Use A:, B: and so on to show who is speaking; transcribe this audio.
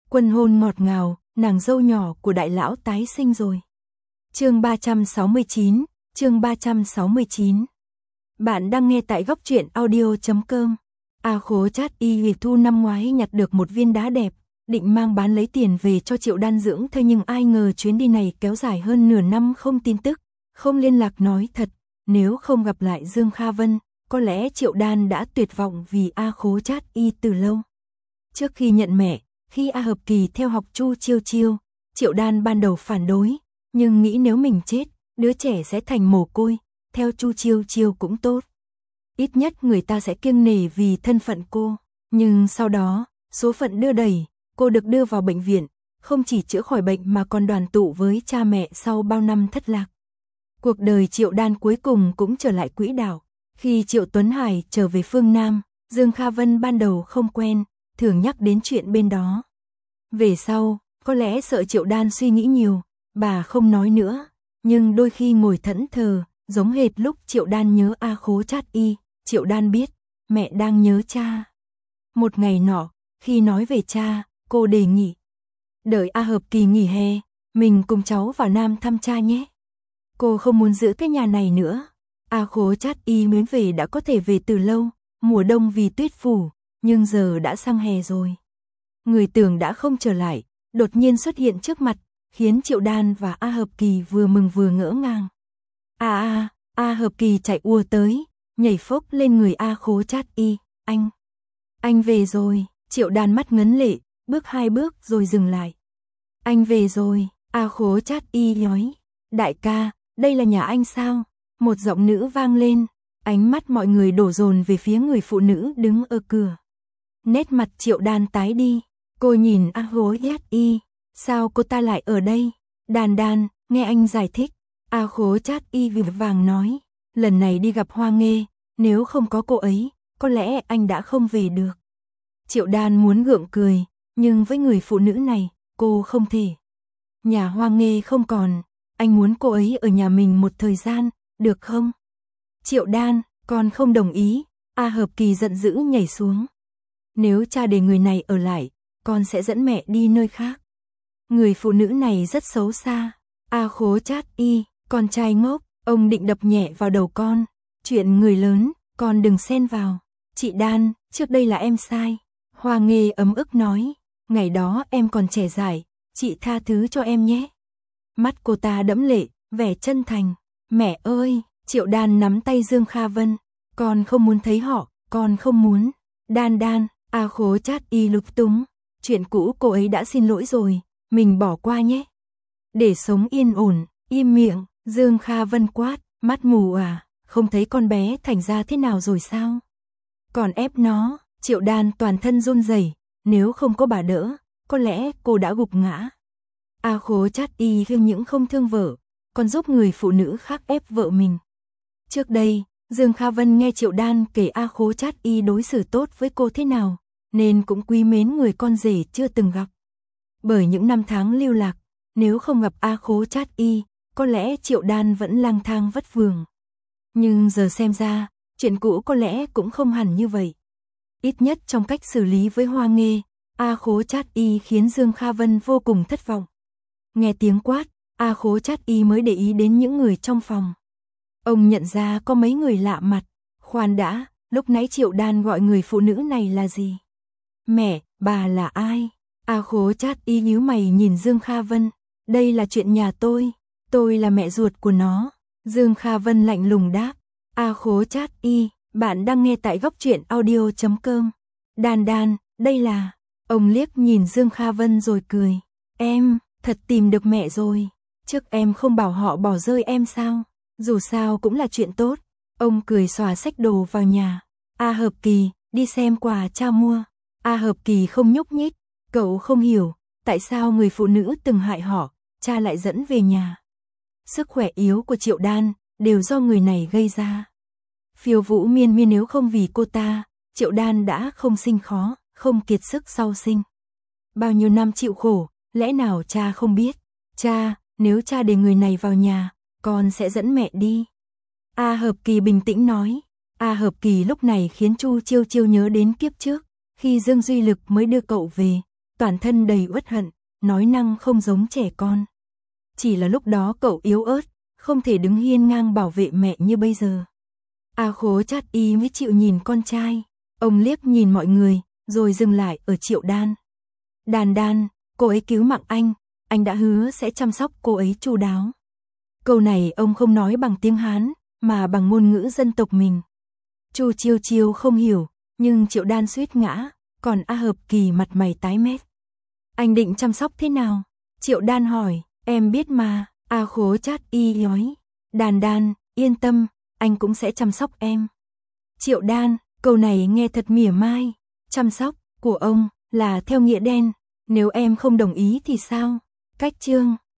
A: Quân hôn ngọt ngào, nàng dâu nhỏ của đại lão tái sinh rồi. Chương 369, chương 369. Bạn đang nghe tại góc truyện audio.com. A Khố Chát Y Hề Thu năm ngoái nhặt được một viên đá đẹp, định mang bán lấy tiền về cho Triệu Đan dưỡng thai, nhưng ai ngờ chuyến đi này kéo dài hơn nửa năm không tin tức, không liên lạc. Nói thật, nếu không gặp lại Dương Kha Vân, có lẽ Triệu Đan đã tuyệt vọng vì A Khố Chát Y từ lâu. Trước khi nhận mẹ, khi A Hợp Kỳ theo học Chu Chiêu Chiêu, Triệu Đan ban đầu phản đối, nhưng nghĩ nếu mình chết, đứa trẻ sẽ thành mồ côi, theo Chu Chiêu Chiêu cũng tốt. Ít nhất người ta sẽ kiêng nể vì thân phận cô. Nhưng sau đó, số phận đưa đẩy, cô được đưa vào bệnh viện, không chỉ chữa khỏi bệnh mà còn đoàn tụ với cha mẹ sau bao năm thất lạc. Cuộc đời Triệu Đan cuối cùng cũng trở lại quỹ đạo. Khi Triệu Tuấn Hải trở về phương Nam, Dương Kha Vân ban đầu không quen, thường nhắc đến chuyện bên đó. Về sau, có lẽ sợ Triệu Đan suy nghĩ nhiều, bà không nói nữa, nhưng đôi khi ngồi thẫn thờ, giống hệt lúc Triệu Đan nhớ A Khố Chát Y, Triệu Đan biết, mẹ đang nhớ cha. Một ngày nọ, khi nói về cha, cô đề nghị, đợi A Hợp Kỳ nghỉ hè, mình cùng cháu vào Nam thăm cha nhé. Cô không muốn giữ cái nhà này nữa. A Khố Chát Y mới về đã có thể về từ lâu, mùa đông vì tuyết phủ, nhưng giờ đã sang hè rồi. Người tưởng đã không trở lại, đột nhiên xuất hiện trước mặt, khiến Triệu Đan và A Hợp Kỳ vừa mừng vừa ngỡ ngàng. A Hợp Kỳ chạy ùa tới, nhảy phốc lên người A Khố Chát Y, anh về rồi. Triệu Đan mắt ngấn lệ, bước 2 bước rồi dừng lại. Anh về rồi. A Khố Chát Y nói, đại ca, đây là nhà anh sao? Một giọng nữ vang lên, ánh mắt mọi người đổ dồn về phía người phụ nữ đứng ở cửa. Nét mặt Triệu Đan tái đi, cô nhìn A Khố Chát Y, sao cô ta lại ở đây? Đan, nghe anh giải thích. A Khố Chát Y vội vàng nói, lần này đi gặp Hoa Nghê, nếu không có cô ấy, có lẽ anh đã không về được. Triệu Đan muốn gượng cười, nhưng với người phụ nữ này, cô không thể. Nhà Hoa Nghê không còn, anh muốn cô ấy ở nhà mình một thời gian, được không? Triệu Đan, con không đồng ý. A Hợp Kỳ giận dữ nhảy xuống. Nếu cha để người này ở lại, con sẽ dẫn mẹ đi nơi khác. Người phụ nữ này rất xấu xa. A Khố Chát Y, con trai ngốc, ông định đập nhẹ vào đầu con. Chuyện người lớn, con đừng xen vào. Chị Đan, trước đây là em sai. Hoa Nghê ấm ức nói, ngày đó em còn trẻ dại, chị tha thứ cho em nhé. Mắt cô ta đẫm lệ, vẻ chân thành. Mẹ ơi, Triệu Đan nắm tay Dương Kha Vân, con không muốn thấy họ, con không muốn. Đan, A Khố Chát Y lúng túng, chuyện cũ cô ấy đã xin lỗi rồi, mình bỏ qua nhé. Để sống yên ổn, im miệng. Dương Kha Vân quát, mắt mù à, không thấy con bé thành ra thế nào rồi sao? Còn ép nó. Triệu Đan toàn thân run rẩy, nếu không có bà đỡ, có lẽ cô đã gục ngã. A Khố Chát Y không những không thương vợ, còn giúp người phụ nữ khác ép vợ mình. Trước đây, Dương Kha Vân nghe Triệu Đan kể A Khố Chát Y đối xử tốt với cô thế nào, nên cũng quý mến người con rể chưa từng gặp. Bởi những năm tháng lưu lạc, nếu không gặp A Khố Chát Y, có lẽ Triệu Đan vẫn lang thang vất vưởng. Nhưng giờ xem ra, chuyện cũ có lẽ cũng không hẳn như vậy. Ít nhất trong cách xử lý với Hoa Nghê, A Khố Chát Y khiến Dương Kha Vân vô cùng thất vọng. Nghe tiếng quát, A Khố Chát Y mới để ý đến những người trong phòng. Ông nhận ra có mấy người lạ mặt. Khoan đã, lúc nãy Triệu Đan gọi người phụ nữ này là gì? Mẹ, bà là ai? A Khố Chát Y nhíu mày nhìn Dương Kha Vân. Đây là chuyện nhà tôi là mẹ ruột của nó. Dương Kha Vân lạnh lùng đáp. A Khố Chát Y, bạn đang nghe tại góc truyện audio.com. Đan, đây là... Ông liếc nhìn Dương Kha Vân rồi cười. Em, thật tìm được mẹ rồi. Trước em không bảo họ bỏ rơi em sao? Dù sao cũng là chuyện tốt. Ông cười xòa xách đồ vào nhà. A Hợp Kỳ, đi xem quà cha mua. A Hợp Kỳ không nhúc nhích. Cậu không hiểu, tại sao người phụ nữ từng hại họ, cha lại dẫn về nhà. Sức khỏe yếu của Triệu Đan, đều do người này gây ra. Phiêu Vũ Miên nếu không vì cô ta, Triệu Đan đã không sinh khó, không kiệt sức sau sinh. Bao nhiêu năm chịu khổ, lẽ nào cha không biết? Cha, nếu cha để người này vào nhà, con sẽ dẫn mẹ đi. A Hợp Kỳ bình tĩnh nói. A Hợp Kỳ lúc này khiến Chu Chiêu Chiêu nhớ đến kiếp trước, khi Dương Duy Lực mới đưa cậu về, toàn thân đầy uất hận, nói năng không giống trẻ con. Chỉ là lúc đó cậu yếu ớt, không thể đứng hiên ngang bảo vệ mẹ như bây giờ. A Khố Chát Y mới chịu nhìn con trai. Ông liếc nhìn mọi người, rồi dừng lại ở Triệu Đan. Đan Đan, cô ấy cứu mạng anh đã hứa sẽ chăm sóc cô ấy chu đáo. Câu này ông không nói bằng tiếng Hán, mà bằng ngôn ngữ dân tộc mình. Chu Chiêu Chiêu không hiểu, nhưng Triệu Đan suýt ngã, còn A Hợp Kỳ mặt mày tái mét. Anh định chăm sóc thế nào? Triệu Đan hỏi, em biết mà, A Khố Chát Y nói. Đan Đan, yên tâm, anh cũng sẽ chăm sóc em. Triệu Đan, câu này nghe thật mỉa mai. Chăm sóc của ông là theo nghĩa đen, nếu em không đồng ý thì sao? Cách chương